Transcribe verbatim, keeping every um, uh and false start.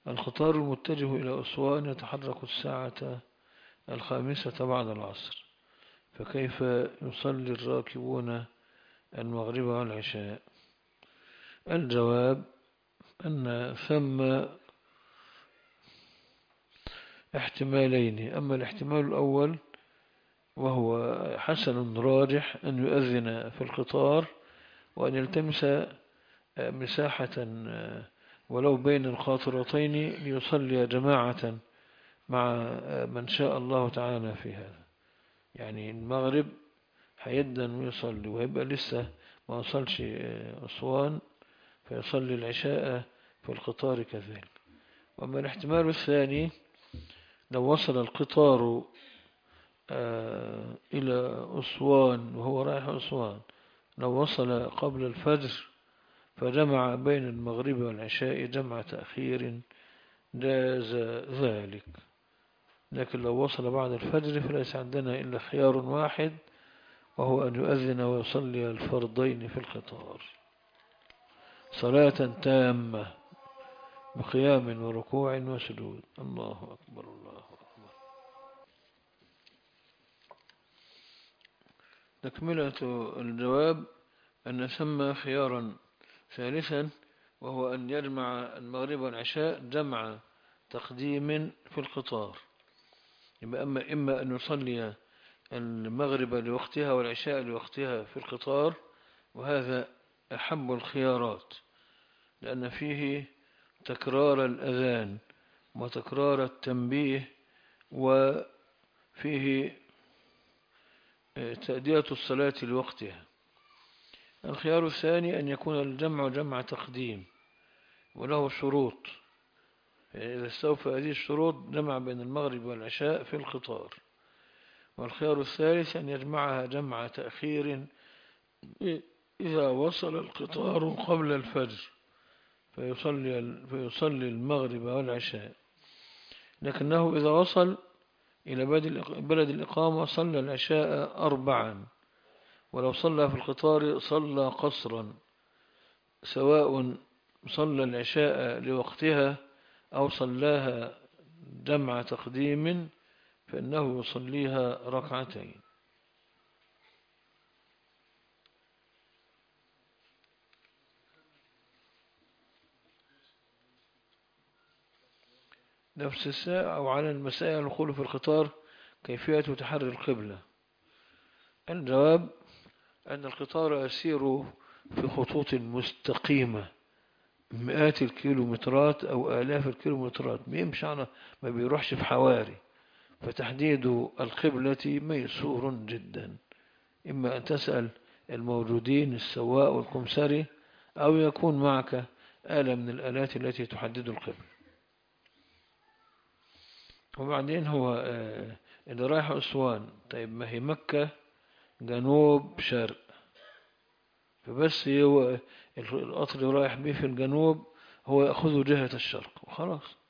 القطار المتجه إلى أسوان يتحرك الساعة الخامسة بعد العصر، فكيف يصلي الراكبون المغرب والعشاء؟ الجواب أن ثم احتمالين. أما الاحتمال الأول وهو حسن راجح أن يؤذن في القطار وأن يلتمس مساحة ولو بين القاطرتين ليصلي جماعة مع من شاء الله تعالى في هذا. يعني المغرب هيدن ويصلي ويبقى لسه ما وصلش أسوان فيصلي العشاء في القطار كذلك. وأما الاحتمال الثاني لو وصل القطار إلى أسوان وهو رايح أسوان، لو وصل قبل الفجر فجمع بين المغرب والعشاء جمع تأخير جاز ذلك. لكن لو وصل بعد الفجر فليس عندنا إلا خيار واحد، وهو أن يؤذن ويصلي الفرضين في القطار صلاة تامة بقيام وركوع وسجود. الله أكبر الله أكبر. تكملة الجواب أن ثم خيارا ثالثا، وهو أن يجمع المغرب والعشاء جمع تقديم في القطار. يبقى أما إما أن يصلي المغرب لوقتها والعشاء لوقتها في القطار، وهذا أحب الخيارات لأن فيه تكرار الأذان وتكرار التنبيه، وفيه تأدية الصلاة لوقتها. الخيار الثاني أن يكون الجمع جمع تقديم وله شروط، إذا استوفى هذه الشروط جمع بين المغرب والعشاء في القطار. والخيار الثالث أن يجمعها جمع تأخير إذا وصل القطار قبل الفجر فيصلي, فيصلي المغرب والعشاء، لكنه إذا وصل إلى بلد الإقامة صلى العشاء أربعا، ولو صلى في القطار صلى قصرا، سواء صلى العشاء لوقتها أو صلاها جمع تقديم فإنه يصليها ركعتين. نفس الساعة أو على المسائل الدخول في القطار كيفية تحري القبلة. الجواب أن القطار يسير في خطوط مستقيمة مئات الكيلومترات أو آلاف الكيلومترات، بيمشي على ما بيروحش في حواري، فتحديد القبلة ميسور جدا. إما أن تسأل الموجودين السواق والكمساري أو يكون معك آلة من الآلات التي تحدد القبلة. وبعدين هو اللي رايح أسوان، طيب ما هي مكة جنوب شرق، فبس هو القطر اللي رايح به في الجنوب هو يأخذ جهة الشرق وخلاص.